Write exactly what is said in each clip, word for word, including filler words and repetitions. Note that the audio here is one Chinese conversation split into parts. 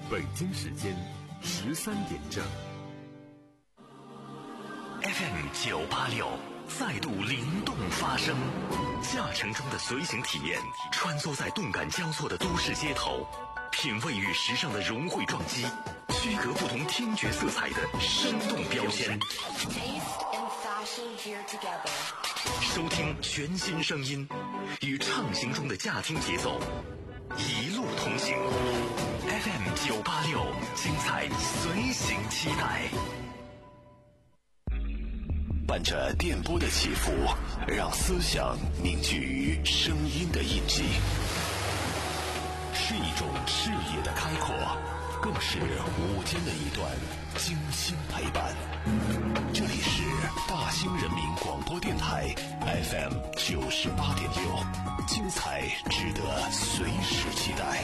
北京时间十三点整。 F M 九八六再度灵动发声，驾乘中的随行体验，穿梭在动感交错的都市街头，品味与时尚的融汇撞击，区隔不同听觉色彩的生动标签。收听全新声音，与畅行中的驾听节奏，一路同行。F M 九八六，精彩随行期待。 伴着电波的起伏，让思想凝聚于声音的印记，是一种视野的开阔，更是午间的一段精心陪伴。这里是大兴人民广播电台 F M 九十八点六，精彩值得随时期待。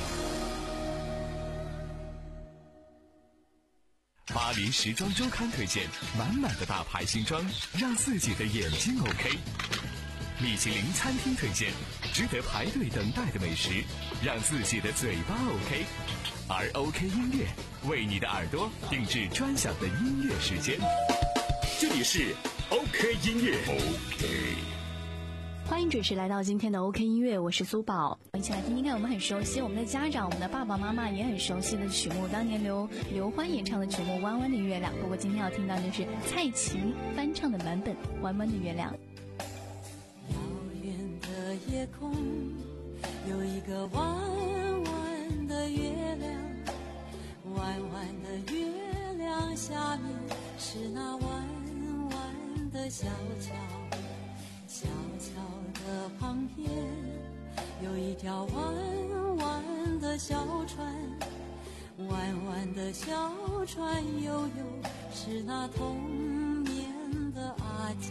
巴黎时装周刊推荐满满的大牌新装，让自己的眼睛 OK。米其林餐厅推荐值得排队等待的美食，让自己的嘴巴 OK。而 OK 音乐为你的耳朵定制专享的音乐时间，这里是 OK 音乐 OK。 欢迎准时来到今天的 OK 音乐，我是苏宝，一起来听听看我们很熟悉，我们的家长我们的爸爸妈妈也很熟悉的曲目，当年刘刘欢演唱的曲目《弯弯的月亮》，不过今天要听到的是蔡琴翻唱的版本《弯弯的月亮》。 遥远的夜空有一个弯弯的月亮，弯弯的月亮下面是那弯弯的小桥，小桥的旁边有一条弯弯的小船，弯弯的小船悠悠是那童年的阿娇，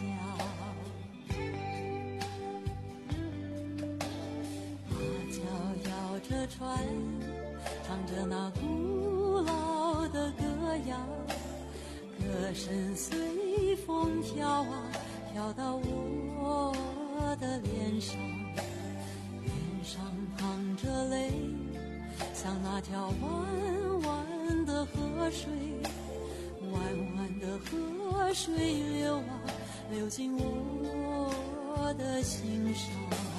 阿娇摇着船，唱着那古老的歌谣，歌声随风飘啊飘到我的脸上，脸上淌着泪，像那条弯弯的河水，弯弯的河水流啊流进我的心上。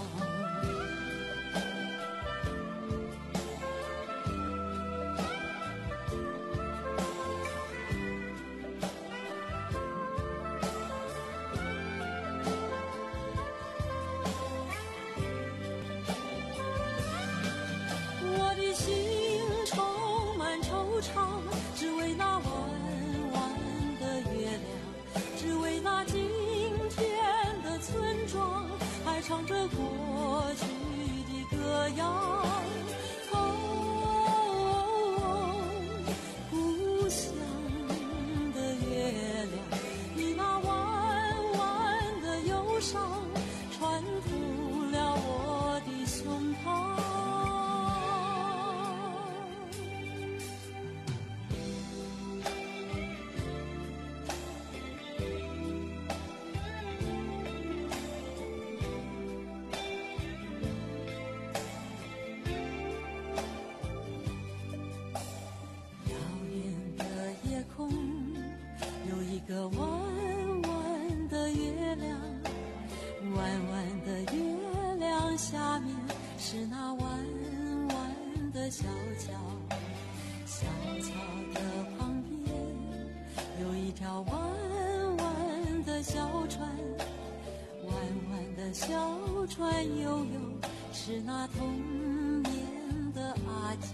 只为那弯弯的月亮，只为那今天的村庄，还唱着过去的歌谣。哦，故乡的月亮，你那弯弯的忧伤，穿透了我的胸膛。一个弯弯的月亮，弯弯的月亮下面是那弯弯的小桥，小桥的旁边有一条弯弯的小船，弯弯的小船悠悠是那童年的阿娇，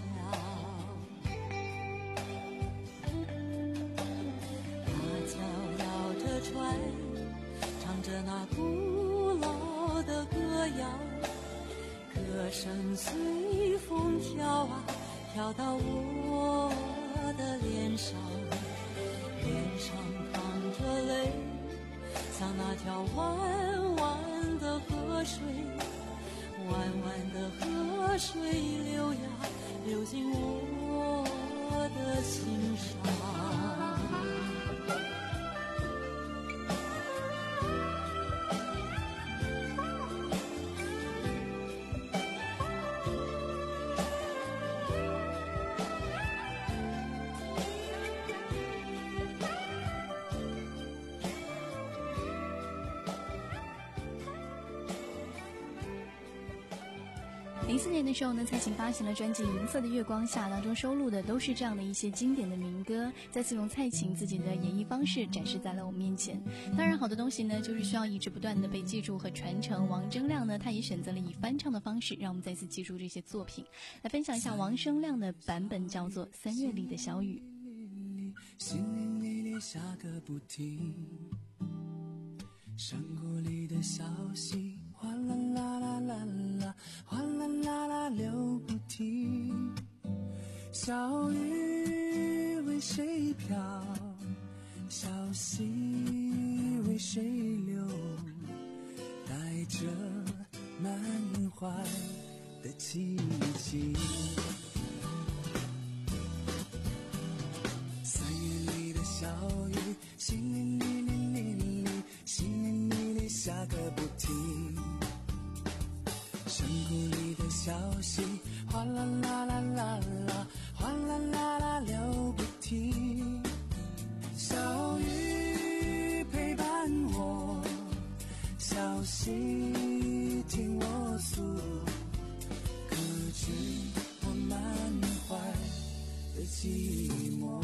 船唱着那古老的歌谣，歌声随风飘啊飘到我的脸上，脸上淌着泪，像那条弯弯的河水，弯弯的河水流呀流进我的心上。 零四年的时候呢，蔡琴发行了专辑《银色的月光下》，当中收录的都是这样的一些经典的民歌，再次用蔡琴自己的演绎方式展示在了我们面前。当然好的东西呢，就是需要一直不断的被记住和传承。王铮亮呢，他也选择了以翻唱的方式让我们再次记住这些作品。来分享一下王铮亮的版本，叫做《三月里的小雨》。 心灵里里下个不停，山谷里的小溪哗啦啦啦啦啦，哗啦啦啦流不停。小雨为谁飘，小溪为谁流，带着满怀的凄清。三月里的小雨，淅沥沥沥沥沥，淅沥沥沥下个不停。山谷里的小溪，哗啦啦啦啦啦，哗啦啦啦流不停。小雨陪伴我，小溪听我诉，可知我满怀的寂寞。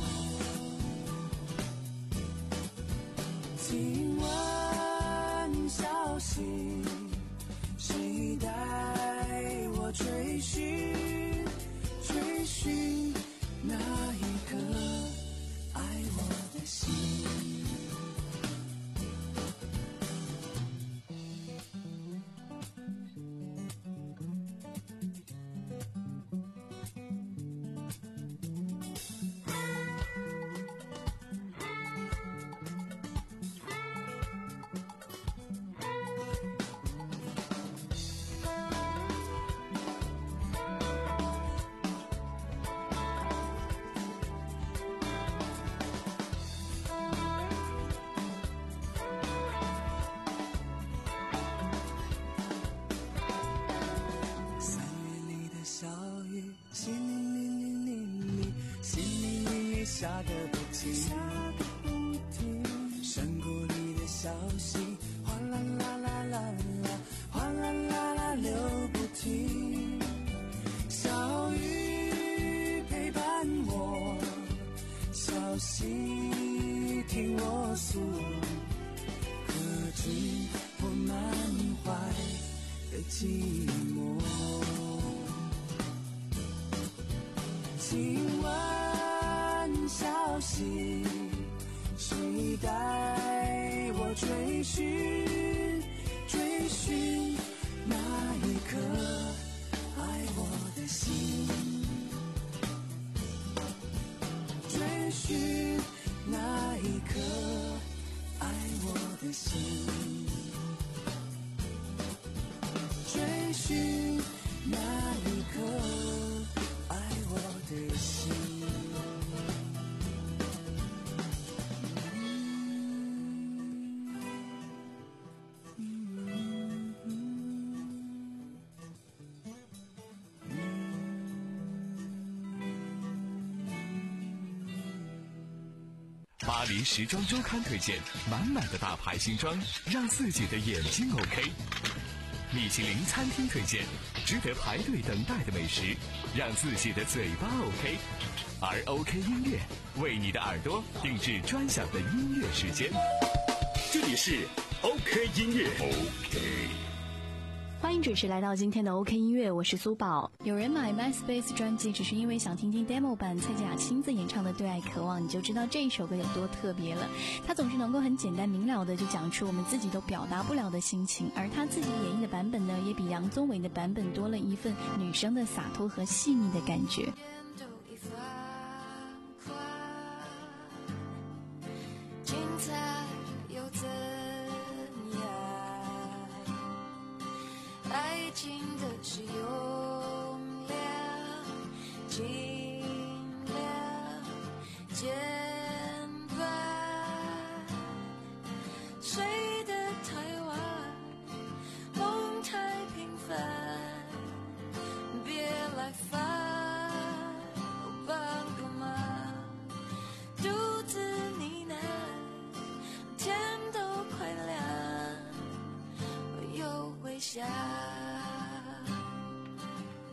听闻消息，谁带我追寻追寻那一颗爱我的心。下个不停，山谷里的小溪，哗啦啦啦啦啦，哗啦啦啦流不停。小雨陪伴我，小溪听我诉，可知我满怀的寂寞。今晚消息，谁带我追寻追寻那一颗爱我的心，追寻那一颗爱我的心，追寻那一颗爱我的心。 巴黎时装周刊推荐满满的大牌新装，让自己的眼睛 OK。米其林餐厅推荐值得排队等待的美食，让自己的嘴巴 OK。而 OK 音乐为你的耳朵定制专享的音乐时间。 这里是 OK 音乐 OK。 欢迎准时来到今天的 OK 音乐，我是苏宝。有人买 MySpace 专辑只是因为想听听 demo 版蔡健雅亲自演唱的《对爱渴望》，你就知道这一首歌有多特别了。他总是能够很简单明了的就讲出我们自己都表达不了的心情，而他自己演绎的版本呢，也比杨宗纬的版本多了一份女生的洒脱和细腻的感觉。 精彩又怎样？爱情的是用量，尽量简短。谁的台湾梦太平凡，别来烦。我帮个忙，独自呢喃，天都快亮，我又回想。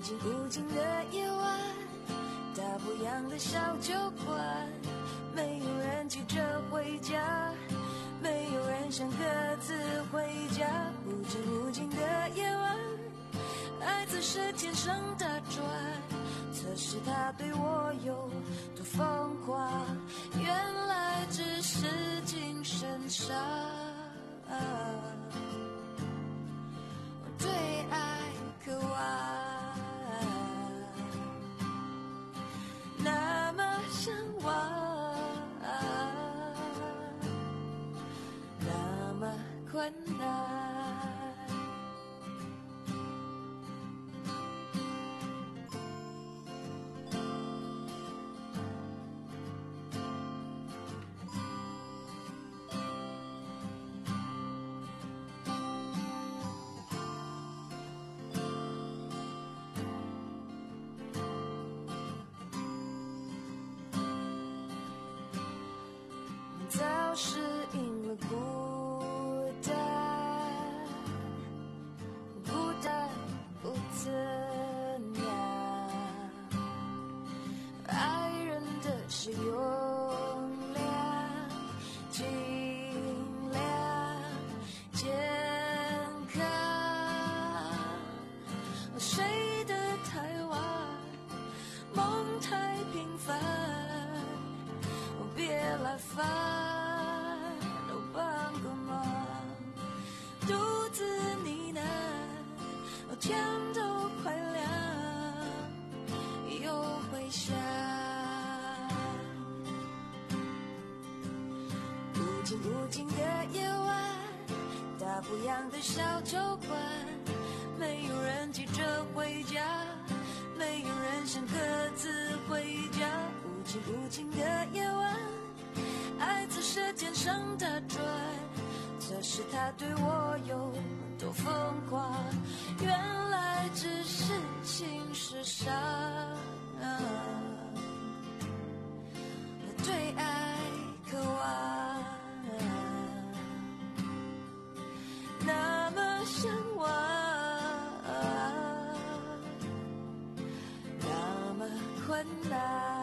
静无尽的夜晚，大不一样的小酒馆，没有人急着回家，没有人想各自回家。无尽无尽的夜晚，爱在舌尖上打转，测试他对我有多疯狂，原来只是精神上对爱渴望，那么向往，那么困难。早适应了孤单，孤单不怎样，爱人的是用量，尽量健康。谁的台湾梦太平凡，别来烦，都帮个忙，独自呢喃，天都快亮，又回想。无尽无尽的夜晚，大不一样的小酒馆，没有人急着回家，没有人想各自回家。无尽无尽的夜晚，爱在舌尖上打转，测试他对我有多疯狂，原来只是情史上对爱渴望，那么向往，那么困难。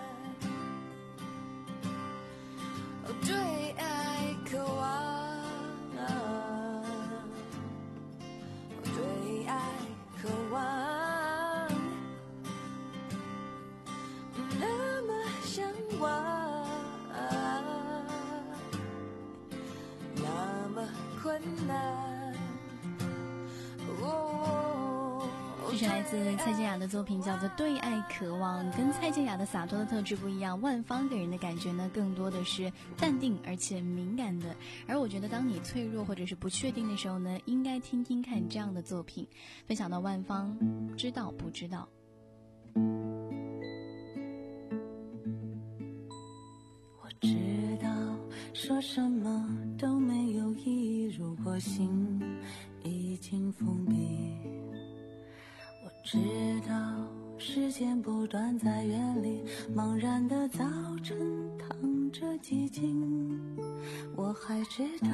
对爱渴望，对爱渴望，那么向往，那么困难。哦， 这是来自蔡健雅的作品，叫做《对爱渴望》。跟蔡健雅的洒脱的特质不一样，万芳给人的感觉呢，更多的是淡定而且敏感的。而我觉得，当你脆弱或者是不确定的时候呢，应该听听看这样的作品。分享到万芳，知道不知道？ 我知道，说什么都没有意义，如果心已经封闭。我知道时间不断在远离，茫然的早晨淌着寂静。我还知道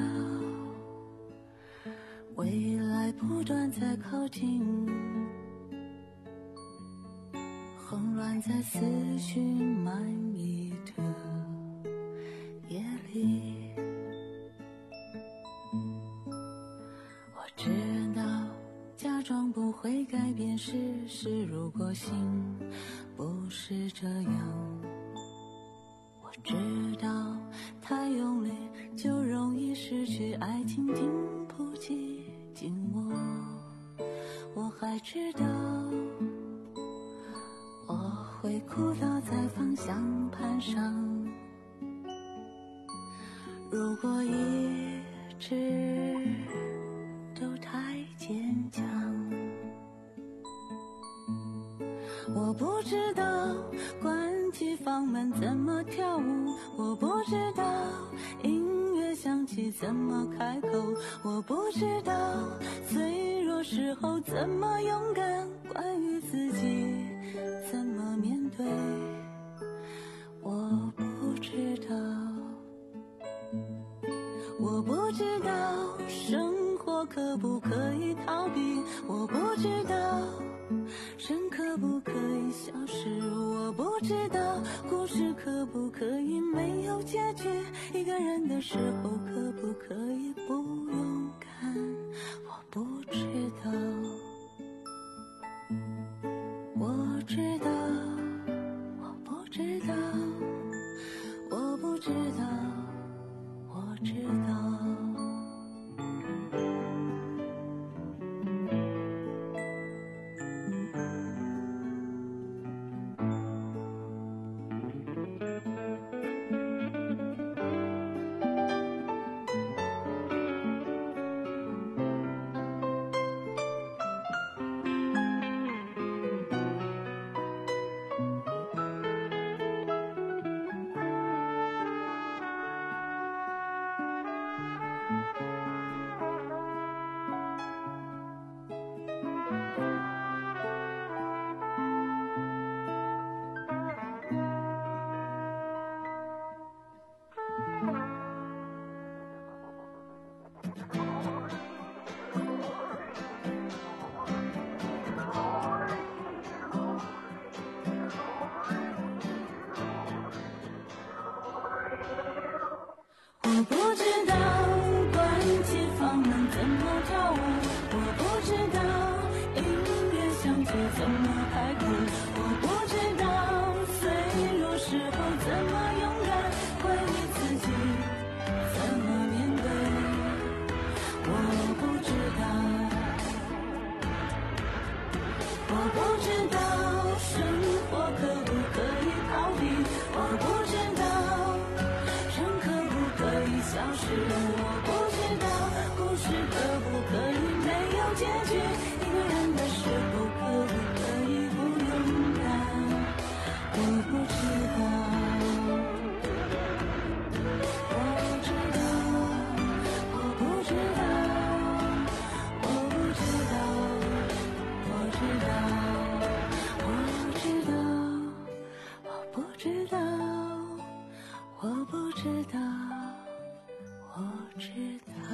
未来不断在靠近，混乱在思绪满溢的夜里。我知道假装不会改变事实，如果心不是这样。我知道太用力就容易失去，爱情经不起紧握。我还知道我会哭倒在方向盘上，如果一直都太坚强。我不知道关起房门怎么跳舞，我不知道音乐响起怎么开口，我不知道脆弱时候怎么勇敢，关于自己怎么面对，我不知道。我不知道生活可不可以逃避，我不知道生不可以消失？我不知道故事可不可以没有结局？一个人的时候可不可以不勇敢？我不知道，我知道，我不知道，我不知道，我知道。我不知道关起房门怎么跳舞，我不知道音乐响起怎么开口，我不知道脆弱时候怎么勇敢，怀疑自己怎么面对，我不知道，我不知道生活可不可以逃避，我不知道消失，我不知道故事可不可以没有结局，一个人的时候可不可以不勇敢，我不知道，我知道，我不知道，我不知道，我知道，我知道，我不知道，我不知道，我知道。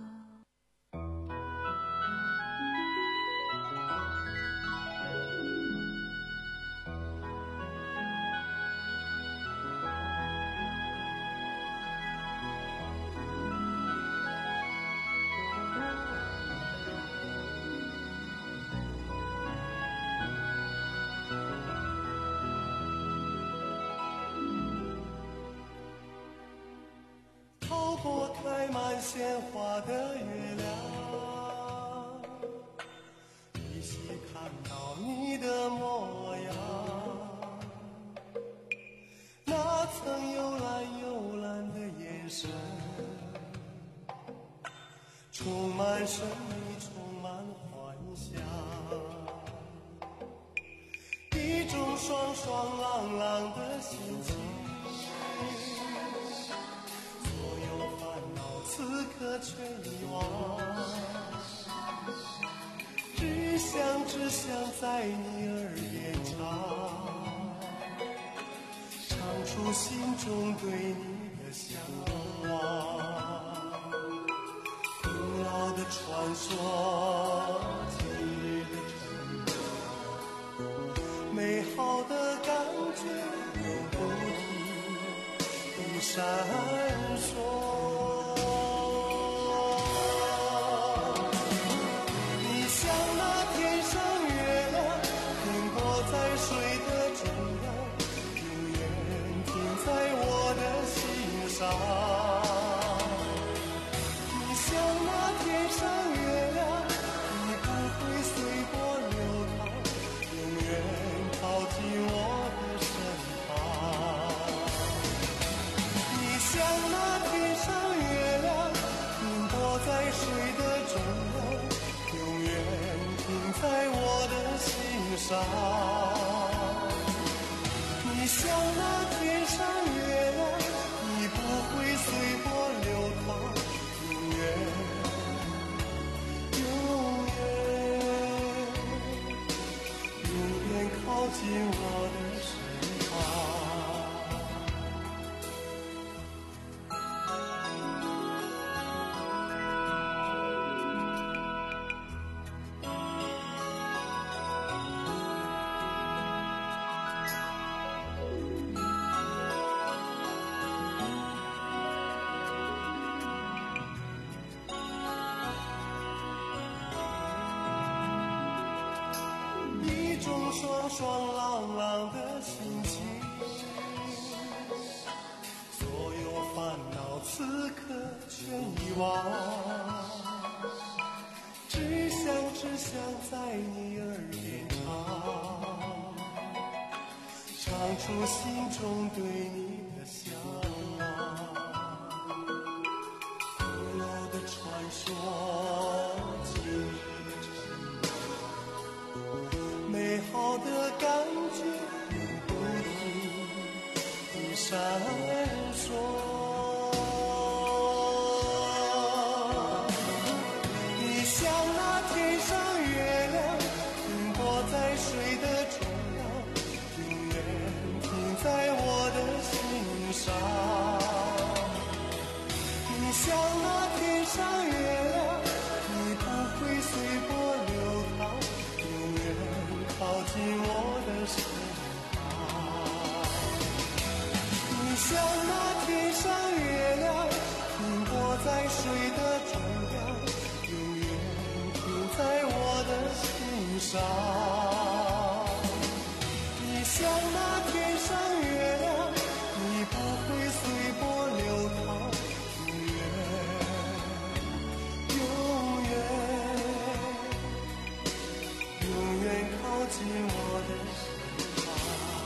过开满鲜花的月亮，依稀看到你的模样，那层幽蓝幽蓝的眼神，充满神秘，充满幻想，一种爽爽朗朗的心情，此刻却遗忘，只想只想在你耳边唱，唱出心中对你的向往。古老的传说，今日的承诺，美好的感觉永不停地闪烁。你像那天上月亮，你不会随波流淌，永远靠近我的身旁。你像那天上月亮，停泊在水的中央，永远停在我的心上。你像那天上月亮，你不会随波流淌，永远永远永远靠近我的身旁。 爽爽朗朗的心情，所有烦恼此刻全遗忘，只想只想在你耳边唱，唱出心中对你的向往。古老的传说今日成真，美好的感觉永不停地闪烁。你像那天上月亮，停泊在水的中央，永远停在我的心上。你像那天上月亮，你不会随波流淌，永远靠近我的身旁。你像那天上月亮，停泊在水的中央，永远停在我的心上。你像那天上月亮，你不会随波流淌，永远永远靠近我的身旁。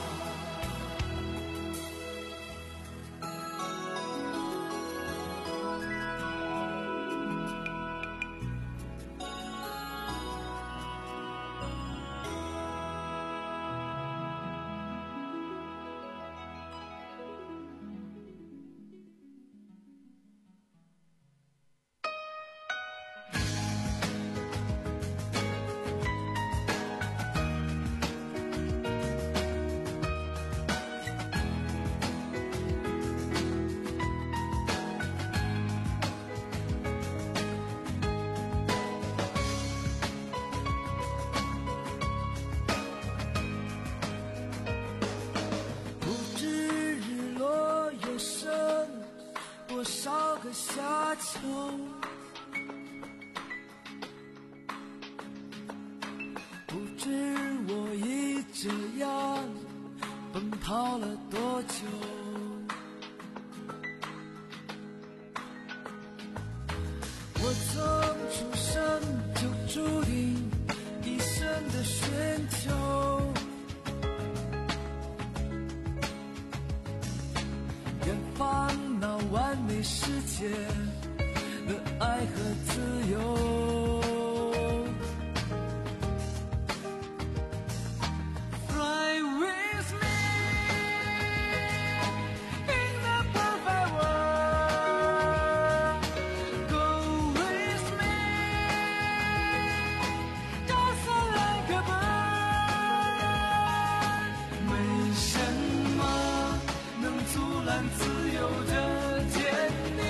多少个夏秋，不知我已这样奔跑了多久。我从出生就注定一生的寻求，远方那完美世界的爱和自由。Fly with me in the perfect world. Go with me, just like a bird. 没什么能阻拦自由的天地。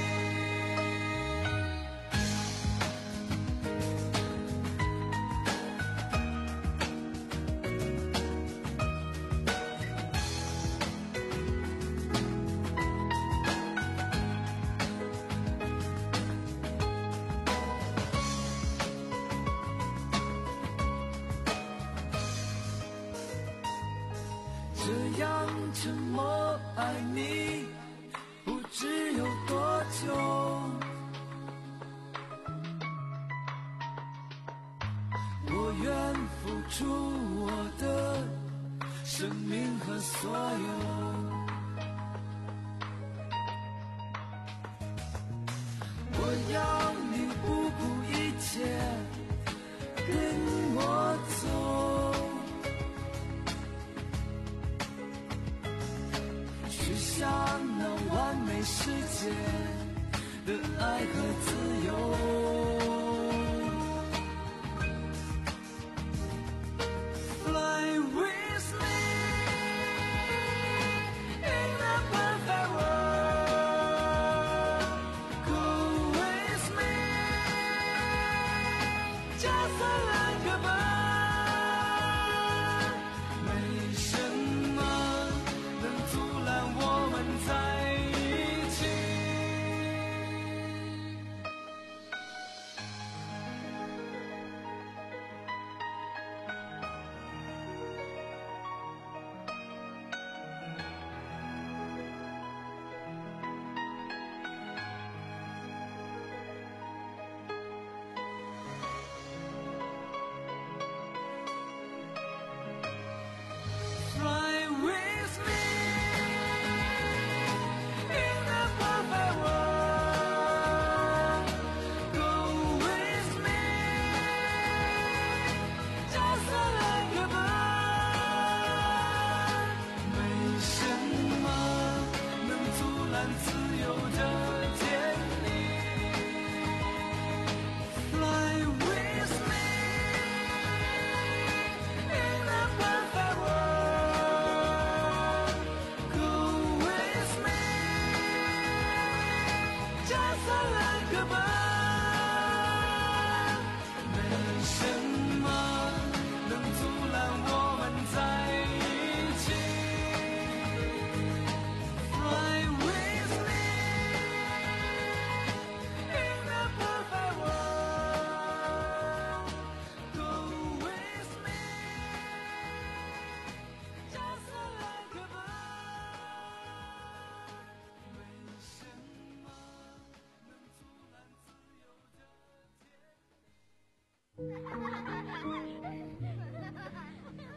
这样沉默爱你不知有多久，我愿付出我的生命和所有。我要你不顾一切跟我走，去向那完美世界的爱和自由。Fly with me in the perfect world. Go with me, just like a bird. 没什么能阻拦我们在一起。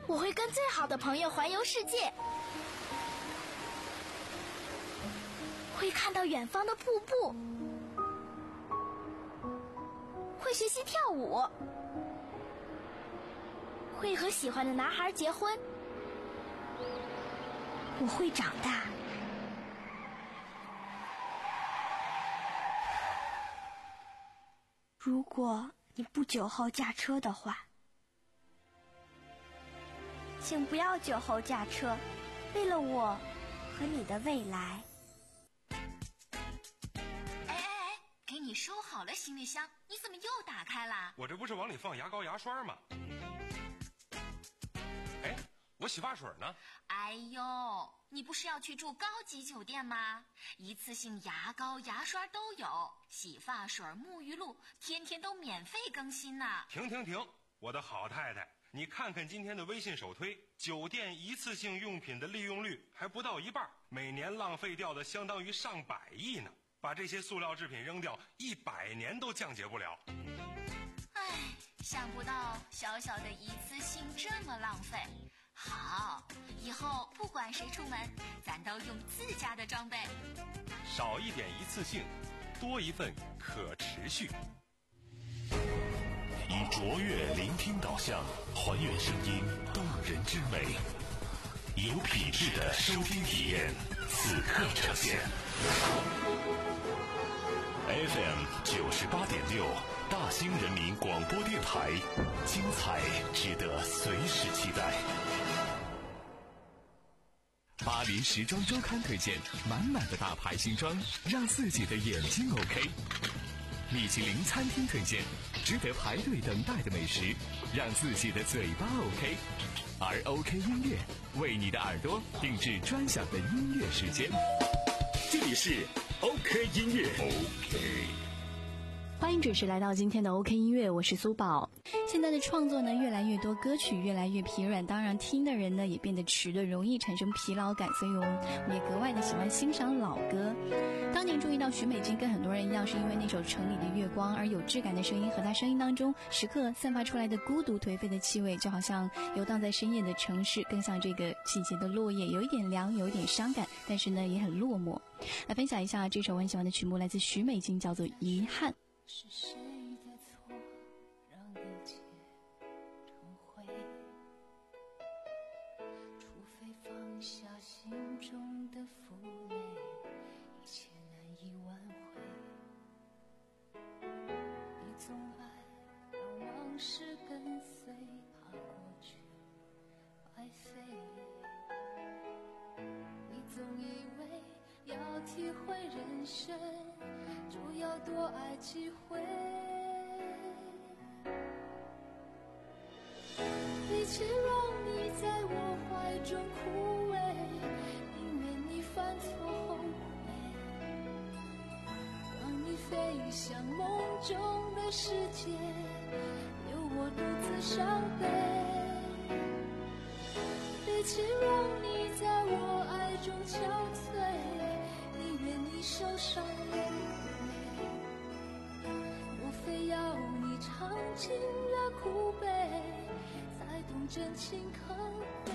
我会跟最好的朋友环游世界，会看到远方的瀑布，会学习跳舞，会和喜欢的男孩结婚。我会长大。如果你不酒后驾车的话，请不要酒后驾车，为了我和你的未来。 哎哎哎，给你收好了行李箱，你怎么又打开了？ 我这不是往里放牙膏牙刷吗？哎，我洗发水呢？ 哎呦，你不是要去住高级酒店吗？一次性牙膏牙刷都有，洗发水沐浴露天天都免费更新呢。 停停停，我的好太太，你看看今天的微信首推，酒店一次性用品的利用率还不到一半，每年浪费掉的相当于上百亿呢。把这些塑料制品扔掉，一百年都降解不了。 唉，想不到小小的一次性这么浪费。好，以后不管谁出门，咱都用自家的装备。 少一点一次性，多一份可持续。 以卓越聆听导向，还原声音动人之美，有品质的收听体验，此刻呈现。F M 九十八点六，大兴人民广播电台，精彩值得随时期待。 巴黎时装周刊推荐满满的大牌新装，让自己的眼睛 OK。米其林餐厅推荐值得排队等待的美食，让自己的嘴巴 OK。而 OK 音乐为你的耳朵定制专享的音乐时间。 这里是 OK 音乐 OK。 欢迎准时来到今天的 OK 音乐，我是苏宝。现在的创作呢越来越多，歌曲越来越疲软，当然听的人呢也变得迟钝，容易产生疲劳感，所以我们也格外的喜欢欣赏老歌。当年注意到许美静跟很多人一样，是因为那首《城里的月光》，而有质感的声音和她声音当中时刻散发出来的孤独颓废的气味，就好像游荡在深夜的城市，更像这个季节的落叶，有一点凉，有一点伤感，但是呢也很落寞。来分享一下这首我很喜欢的曲目，来自许美静，叫做《遗憾》。 是谁的错，让一切成灰？除非放下心中的负累，一切难以挽回。你总爱让往事跟随，怕过去白费。你总以为要体会人生，就要多爱几回。比起让你在我怀中枯萎，宁愿你犯错后悔，让你飞向梦中的世界，留我独自伤悲。比起让你在我爱中憔悴，宁愿你受伤流泪。莫非要你尝尽了苦悲，才懂真情可贵？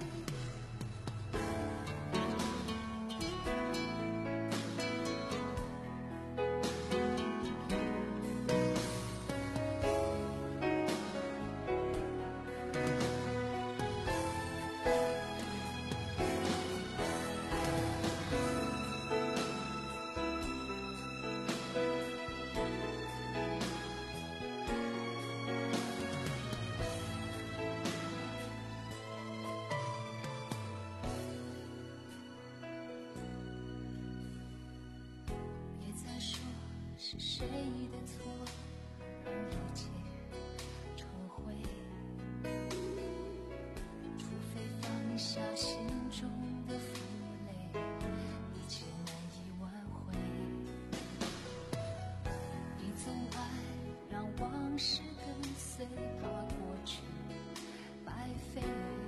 是谁的错，让一切成灰？除非放下心中的负累，一切难以挽回。你总爱让往事跟随，怕过去白费。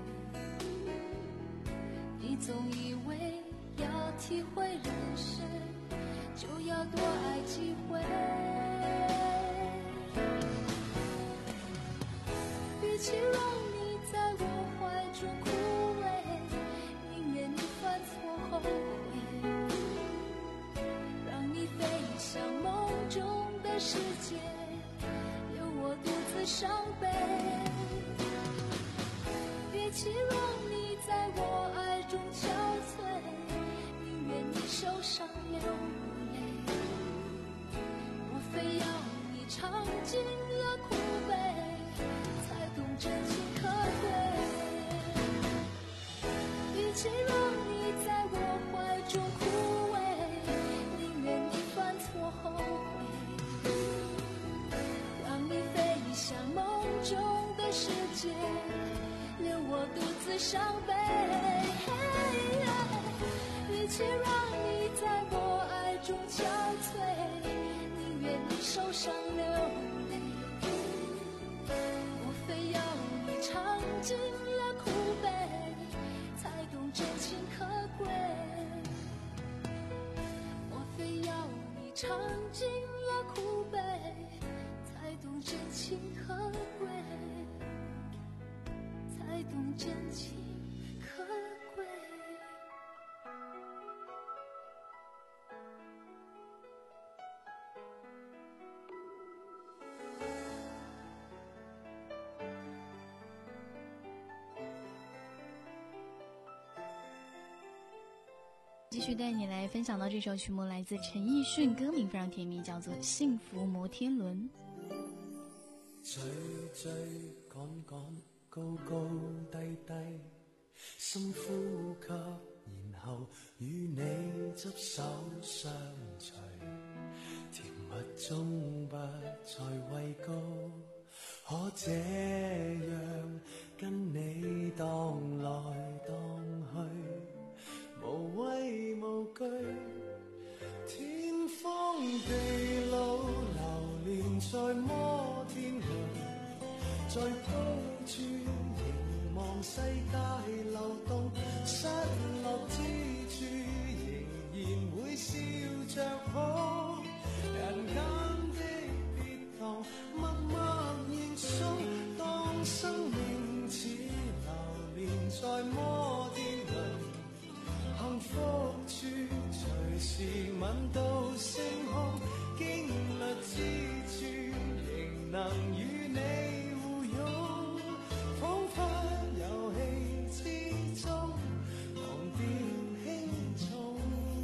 你总以为要体会人生，就要多爱几回。比起让你在我怀次伤悲，与其让你在我爱中憔悴，宁愿你受伤流泪，我非要你尝尽了苦悲，才懂真情可贵，我非要你尝尽了苦悲，才懂真情可贵，才懂真情可贵。 继续带你来分享到这首曲目，来自陈奕迅，歌名非常甜蜜，叫做《幸福摩天轮》。 追追趕趕，高高低低，深呼吸，然後與你執手相隨，甜蜜中不再畏高，可這樣跟你蕩來蕩去，無畏無懼，天荒地老流連在摩天輪，在高處凝望世界流動，失落之處仍然會笑着抱，人間的跌宕默默認送，當生命似流連在摩天輪，幸福處隨時吻到星空，經歷之處仍能與你互擁，彷彿遊戲之中忘掉輕重，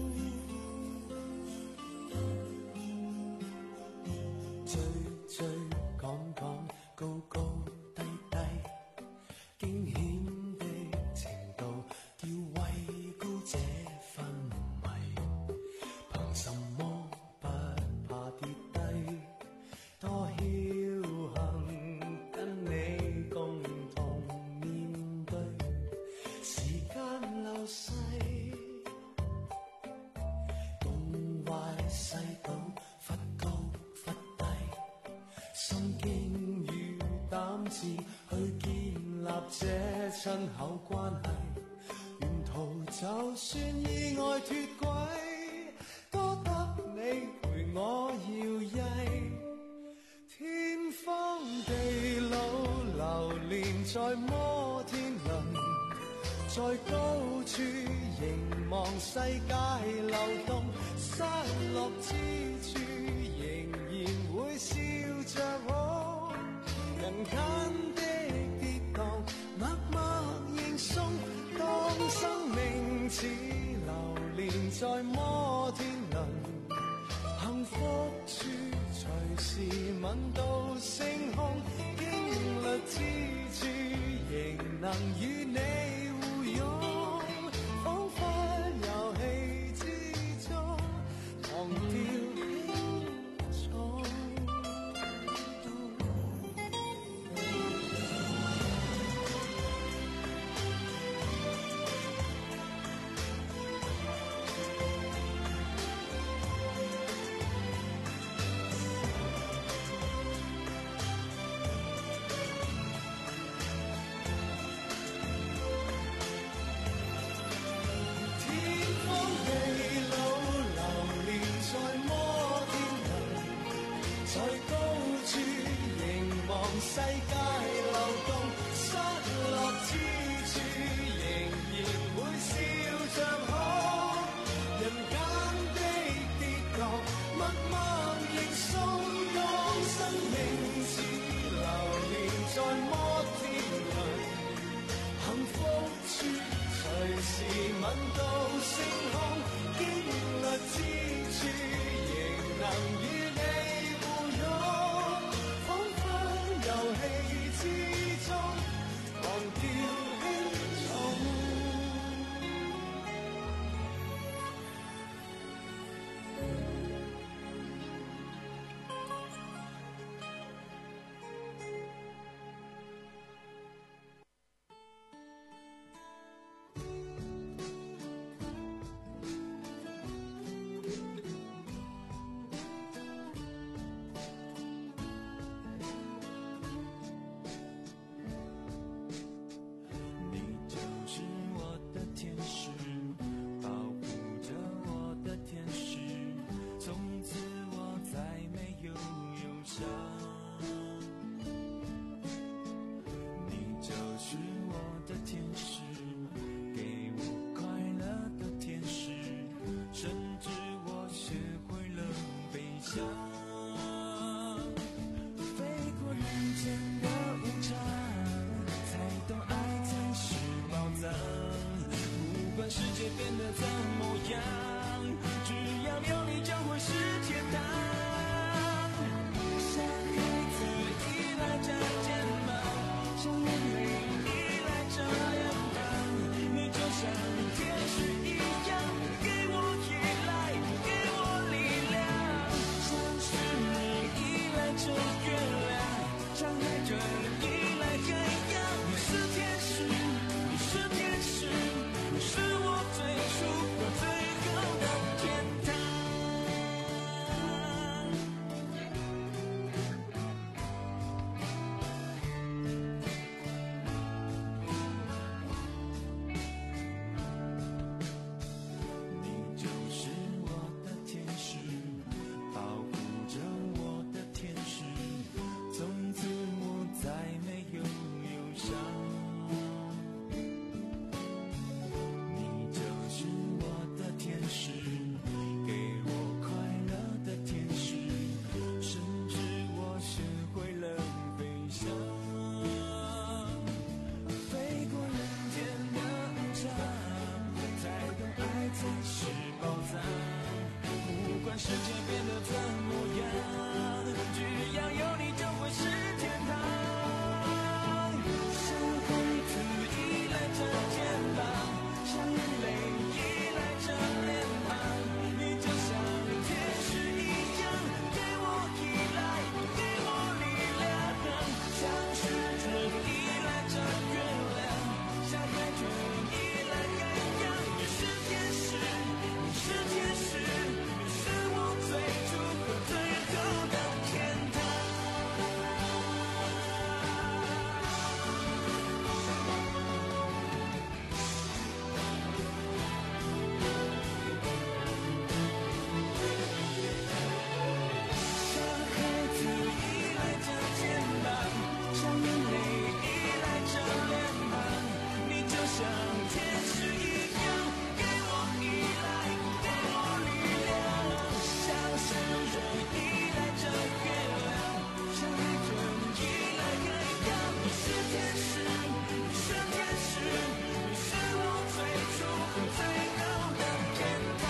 追追趕趕，高高低低，驚險的程度要位高這氛圍，憑什麼不怕跌低，多僥倖跟你共同面對，時間流逝，東歪西倒，忽高忽低，心經與膽志去建立這親厚關係，沿途就算意外脫軌，多得你陪我搖曳，天荒地老流連在摩天輪，在高處凝望世界流動，失落之處仍然會笑着抱，人間的跌宕默默認送，當生命似流連在摩天輪，幸福處隨時吻到星空，經歷之處仍能與你互擁，彷彿遊戲之中忘掉輕重。世界流動，失落之處仍然會笑着看，人間的跌宕默默認送，當生命似流連在摩天輪，幸福處隨時吻到星空，經歷之處仍能與你互擁，遊戲之中忘掉輕重。 管世界变得怎么样，只要有你就会是天堂。像孩子依赖着肩膀，像眼泪依赖着脸庞，你就像天使一样，给我依赖，给我力量。像是你依赖着月亮，像海豚依赖海洋。你是天使，你是天使，你是我最初和最后的天堂。你就是我的天使，保护着我的天使，从此我再没有忧伤。你就是我的天使，给我快乐的天使，甚至我学会了飞翔，飞过人间的无常，才懂爱才是宝藏。不管世界变得怎么样，只要有你就会是天堂。像孩子依赖着肩膀，像眼泪依赖着脸庞，你就像天使一样，给我依赖，给我力量。像时针依赖着月亮，像海豚依赖海洋。你是天使，你是天使，你是我最初和最后的天堂。像孩子依赖着肩膀，像眼泪依赖着脸庞，你就像天使一样，给我依赖，给我力量。像时针依赖着月亮，像海豚依赖海洋。你是天使，你是天使，你是我最初和最后的天堂。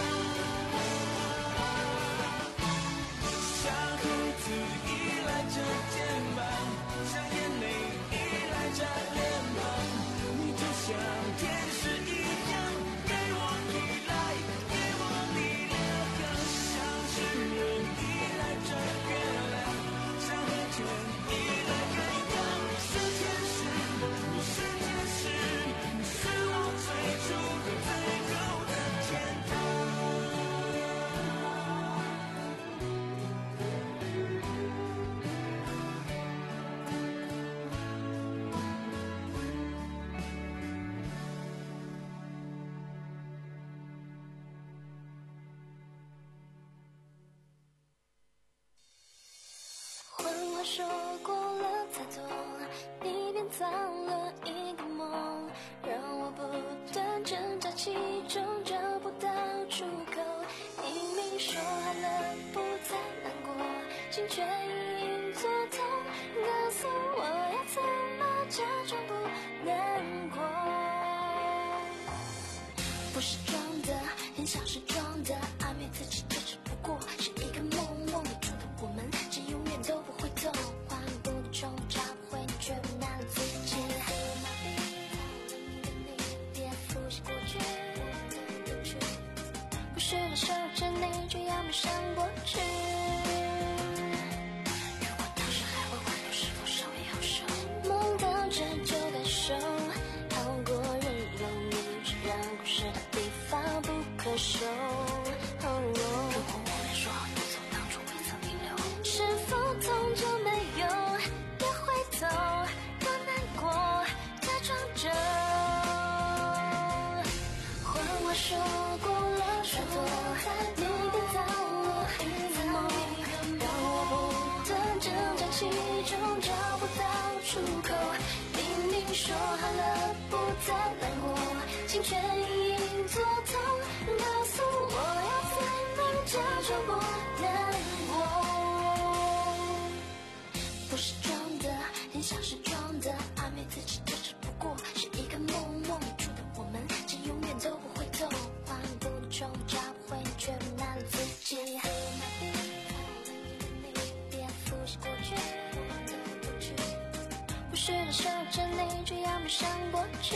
像孩子依赖着肩膀，像眼泪依赖着脸庞，你就像天使一样，给我依赖，给我力量。像是人依赖着月亮，像海豚依赖海洋。你是天使，你是天使，你是我最初和最后的天堂。 谎话说过了太多，你编造了一个梦，让我不断挣扎其中找不到出口。明明说好了不再难过，心却隐隐作痛，告诉我要怎么假装不难过。不是装的，很像是装的，安慰自己这只不过是一个梦，梦里住的我们这永远都不会懂，换不的冲找不回你，却为难了自己。别复习过去，不是的守着你，就要迷上过去。如果当时还会挽留，是否稍微好受？梦到这就该收，好过人有你，只让故事的地方不可收。如果我们说好要走当初未曾停留，是否痛就没有？别回头，多难过，假装着。谎话说过了太多，你编造了一个梦，让我不断挣扎其中找不到出口。明明说好了不再难过，心却隐隐作痛，告诉我要怎么假装不难过。不是装的，很像是装的，安慰自己这只不过是一个梦，梦里住的我们，这永远都不会懂。 许的守着你，只要没想过去。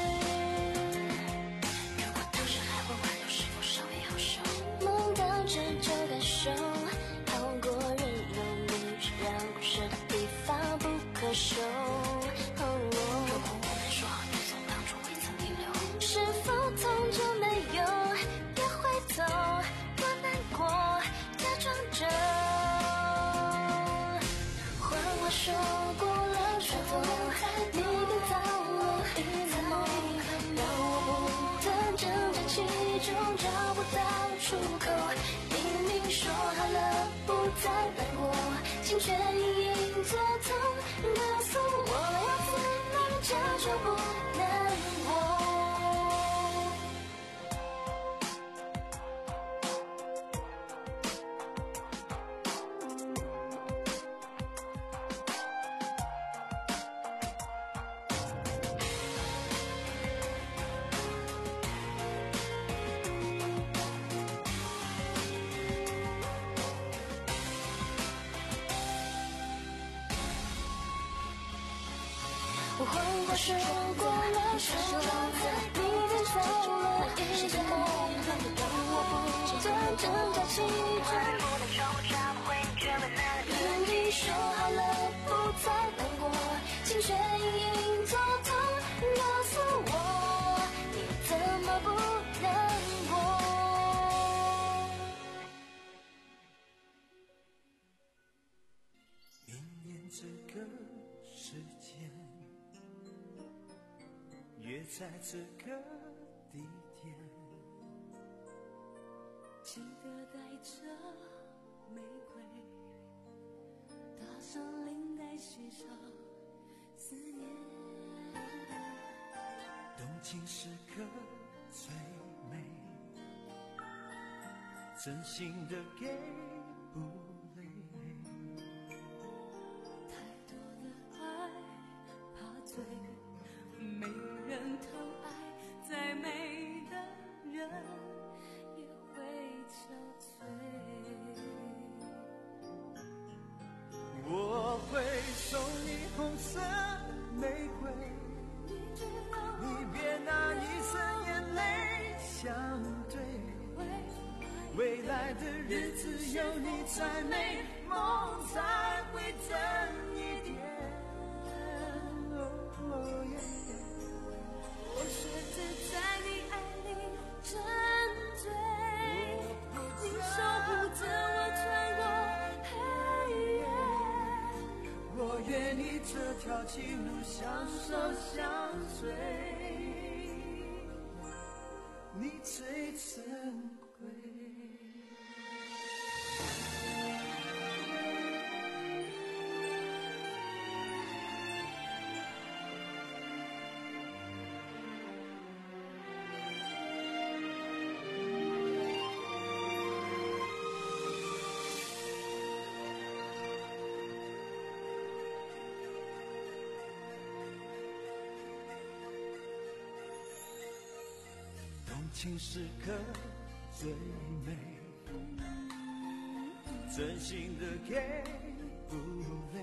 如果当时还会挽留，是否稍微好受？梦到这就感受，好过人容易只让故事的地方不可收。如果我们说好要走，当初未曾停留，是否痛就没有？别回头，多难过，假装着。谎话说过了说透，你编造了一个梦，让我不断挣扎其中找不到出口。明明说好了不再难过，心却隐隐作痛，告诉我要怎么假装不难过。我谎话说过了说透，你编造了一个梦，让我不断挣扎其中。明明说好了不再难过，心却隐隐作痛，告诉我你怎么不难过。 明年这个时间，约在这个地点， 记得带着玫瑰，搭上领带，系上思念。 动情时刻最美，真心的给不累。 太多的爱怕醉，没人疼爱，再美的人也会憔悴。 我会送你红色玫瑰，你别拿一生眼泪相对，未来的日子有你才美，梦才会真一点。 我学着在你爱里沉醉，你守护着我穿过黑夜。 我愿你这条情路相守相随，你最珍贵。动情时刻最美，真心的给不累。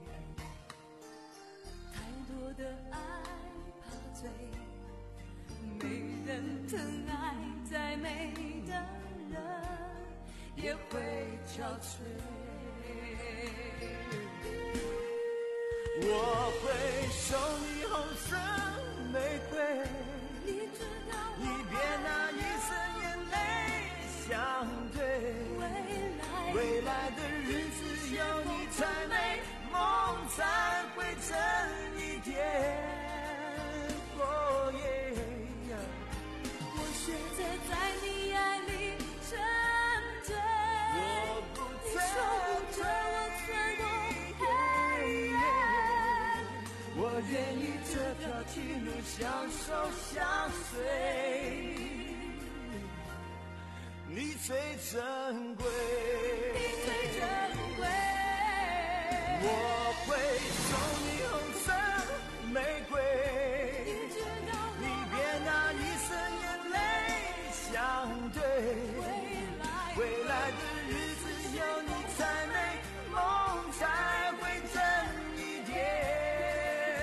太多的爱怕醉，没人疼爱，再美的人也会憔悴。 我会送你红色玫瑰， 你知道你别拿一生眼泪相对，未来的日子有你才美，梦才会真一点。哦耶！ 我学着在你爱里沉醉，你守护着我穿过黑夜。 我愿意这条情路相守相随，你最珍贵， 你最珍贵。 我会送你红色玫瑰，你别拿一生眼泪相对，未来的日子有你才美，梦才会真一点。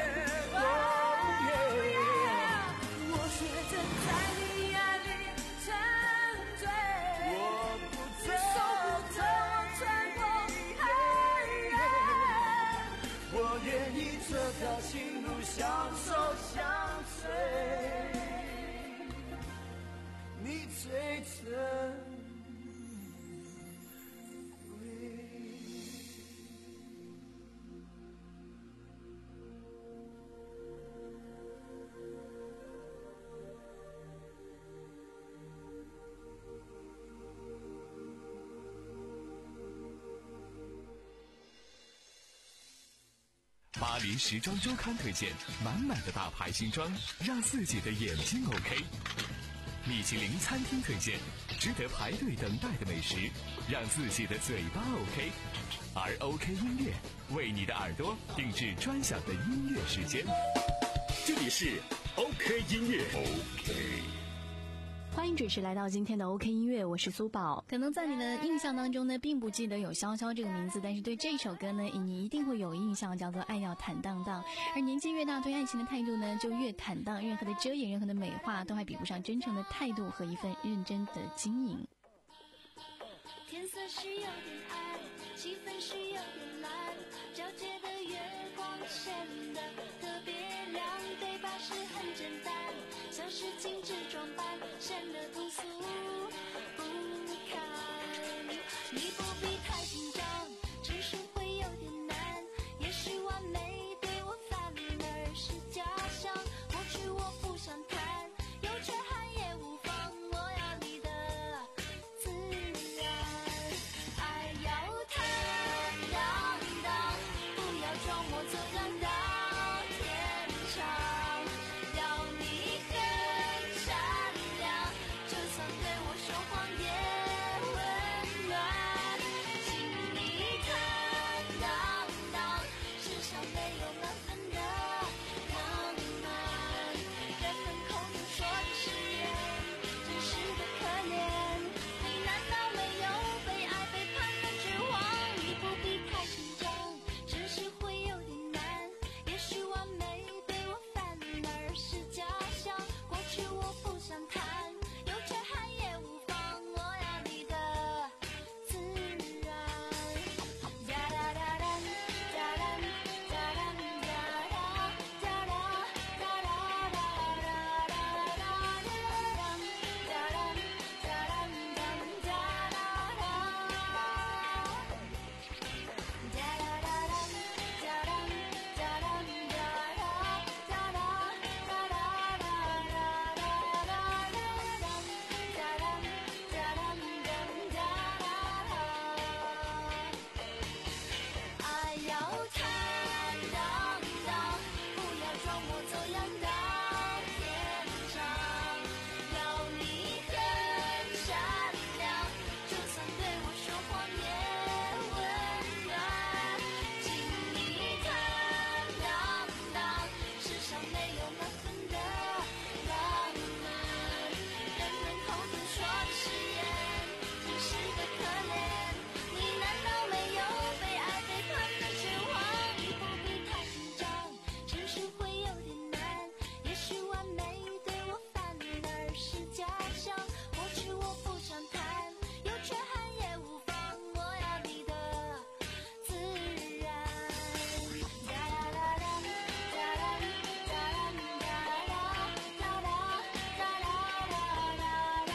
巴黎时装周刊推荐，满满的大牌新装，让自己的眼睛 OK。米其林餐厅推荐，值得排队等待的美食，让自己的嘴巴 OK。而 OK 音乐为你的耳朵定制专享的音乐时间。 这里是 OK 音乐 OK。 欢迎准时来到今天的 OK 音乐，我是苏宝。可能在你的印象当中呢，并不记得有潇潇这个名字，但是对这首歌呢，你一定会有印象，叫做《爱要坦荡荡》。而年纪越大，对爱情的态度呢，就越坦荡，任何的遮掩，任何的美化，都还比不上真诚的态度和一份认真的经营。 天色是有点暗，气氛是有点蓝，皎洁的月光显得特别亮，对白是很简单，像是精致装扮，显得朴素不堪。你不必太紧张，只是会有点难，也许完美对我反而是假象，过去我不想谈，有缺憾也无妨，我要你的自然。爱要坦荡荡，不要装模作样到天长，要你很善良，就算对我说谎也温暖。请你坦荡荡，世上没有满分的浪漫，人们口中说的誓言，真实的可怜。你难道没有被爱背叛的指望？你不必太紧张，只是会有点难，也许完美对我反而是假象，过去我不想谈，有缺憾也无妨，我要你的自然。哒哒哒哒哒哒哒哒哒哒哒哒哒哒哒哒爱要坦荡荡，不要装模作样到天长，要你很善良，就算对我说谎也温暖。请你坦荡荡，世上没有满分的浪漫，人们口中说的誓言，真实的可怜。你难道没有被爱背叛的指望？你不必太紧张，只是会有点难，也许完美对我反而是假象，过去我不想谈，有缺憾也无妨，我要你的自然。哒哒哒哒哒哒哒哒哒哒哒哒哒哒哒哒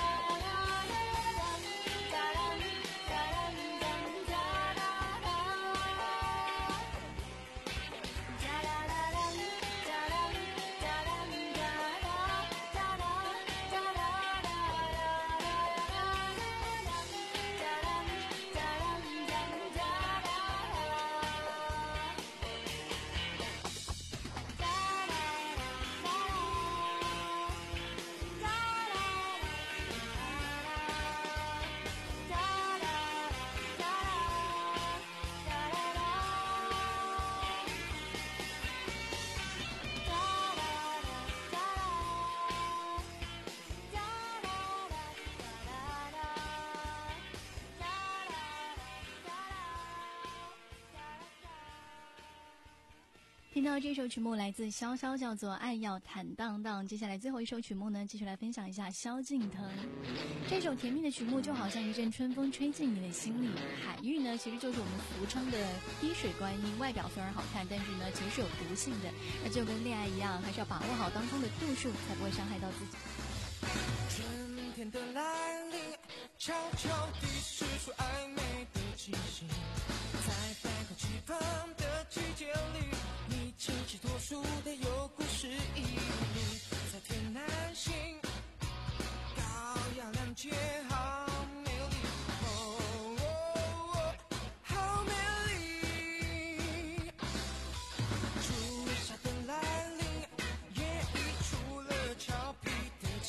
听到这首曲目来自潇潇，叫做《爱要坦荡荡》。接下来最后一首曲目呢，继续来分享一下萧敬腾。这首甜蜜的曲目就好像一阵春风吹进你的心里。海玉呢，其实就是我们俗称的滴水观音，外表虽然好看，但是呢，其实是有毒性的。那就跟恋爱一样，还是要把握好当中的度数，才不会伤害到自己。 春天的来临，悄悄地释出暧昧的气息，在百花齐放的季节里，你清奇脱俗的有故事意义，在天南星，高雅亮洁好美丽，哦哦哦，好美丽。初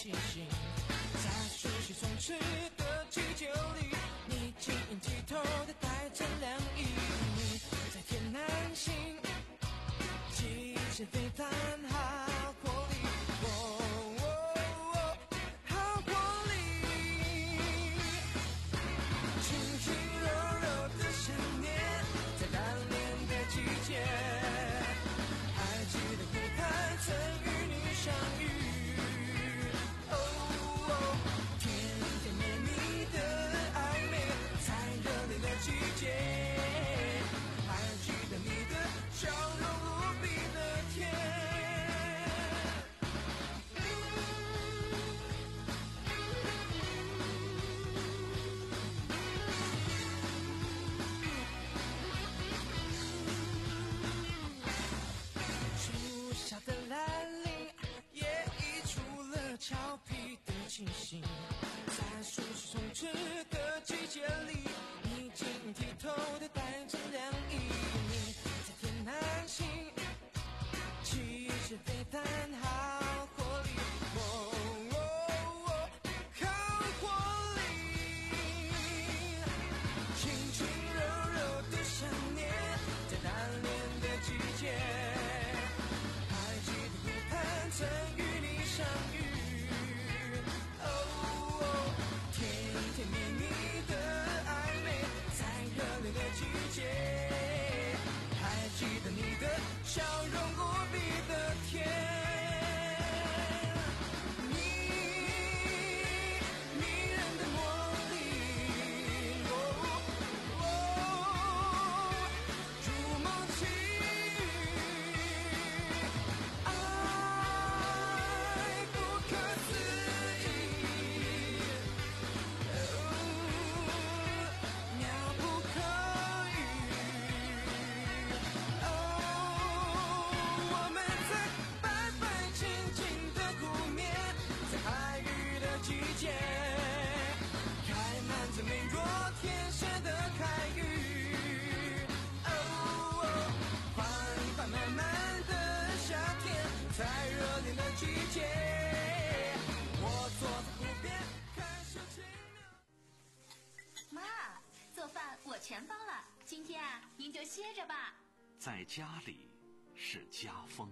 气息，在熟悉充斥的气球里，你晶莹剔透的带着凉意，在天南星，记忆是飞弹好活力，哦哦哦，好活力，轻轻柔柔的想念，在当年的季节，还记得舞台曾与你相遇，哦哦，甜甜蜜蜜的暧昧，在热烈的季节，还记得你的笑容无比的甜。初夏的来临，也溢出了俏皮的气息，在熟悉充斥的季节里，你晶莹剔透的带着凉意，在天南星，记忆是飞弹好活力，哦哦哦，好活力，轻轻柔柔的想念，在当年的季节，还记得舞台曾与你相遇，哦哦，甜甜蜜蜜的暧昧，在热烈的季节，还记得你的笑容无比的甜。你迷人的魔力，哦哦，如梦轻语，爱不可思议，哦，妙不可语，哦，我们在白白净净的湖面，在海域的季节，开满着美若天使的海域，哦哦，缓缓慢慢的夏天，在热烈的季节，我坐在湖边看手轻描。 妈，做饭我全包了，今天啊，您就歇着吧。 在家里是家风，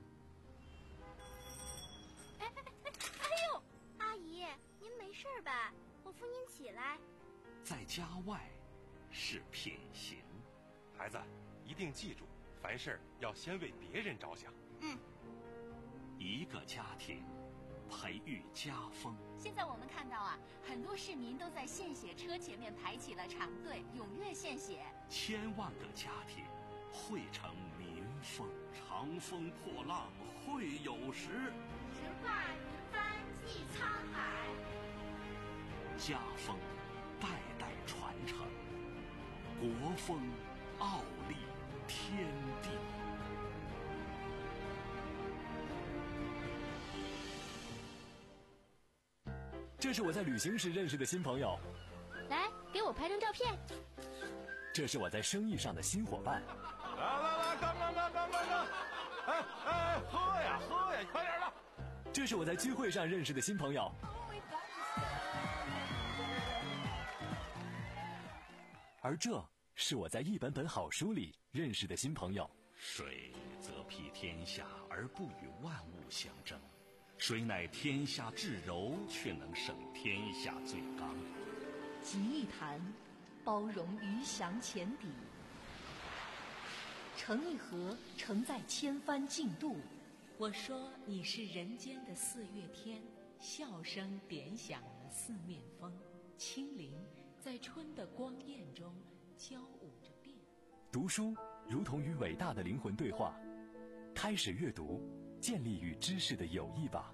哎哎哎哎呦，阿姨，您没事吧？我扶您起来。 在家外是品行。 孩子，一定记住，凡事要先为别人着想。 嗯， 一个家庭培育家风。 现在我们看到啊，很多市民都在献血车前面排起了长队，踊跃献血。 千万个家庭汇成民风，长风破浪会有时。 神话云帆济沧海， 家风代代传承，国风傲立天地。 这是我在旅行时认识的新朋友， 来给我拍张照片。 这是我在生意上的新伙伴。 来来来，干干干干干干！哎哎，喝呀喝呀，快点的！ 这是我在聚会上认识的新朋友。而这是我在一本本好书里认识的新朋友。 水则披天下而不与万物相争，谁乃天下至柔，却能胜天下最刚。 集一坛，包容鱼翔浅底；盛一盒，盛在千帆竞渡。我说你是人间的四月天，笑声点响了四面风，轻灵在春的光艳中交舞着变。 读书如同与伟大的灵魂对话，开始阅读，建立与知识的友谊吧。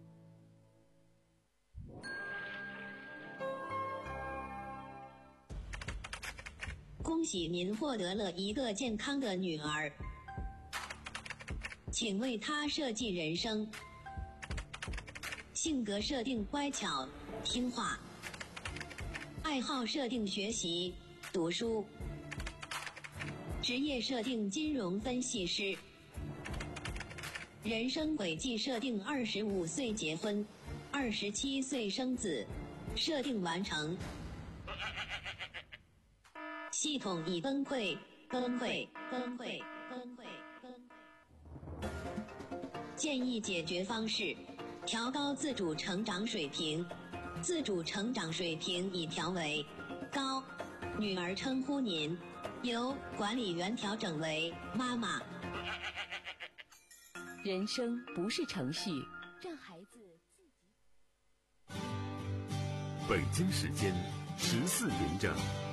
恭喜您获得了一个健康的女儿，请为她设计人生。性格设定乖巧听话，爱好设定学习读书，职业设定金融分析师，人生轨迹设定二十五岁结婚， 二十七岁生子，设定完成。系统已崩溃，崩溃，崩溃，崩溃，崩溃。建议解决方式：调高自主成长水平。自主成长水平已调为高。女儿称呼您，由管理员调整为妈妈。 人生不是程序，让孩子自己。 北京时间十四点整。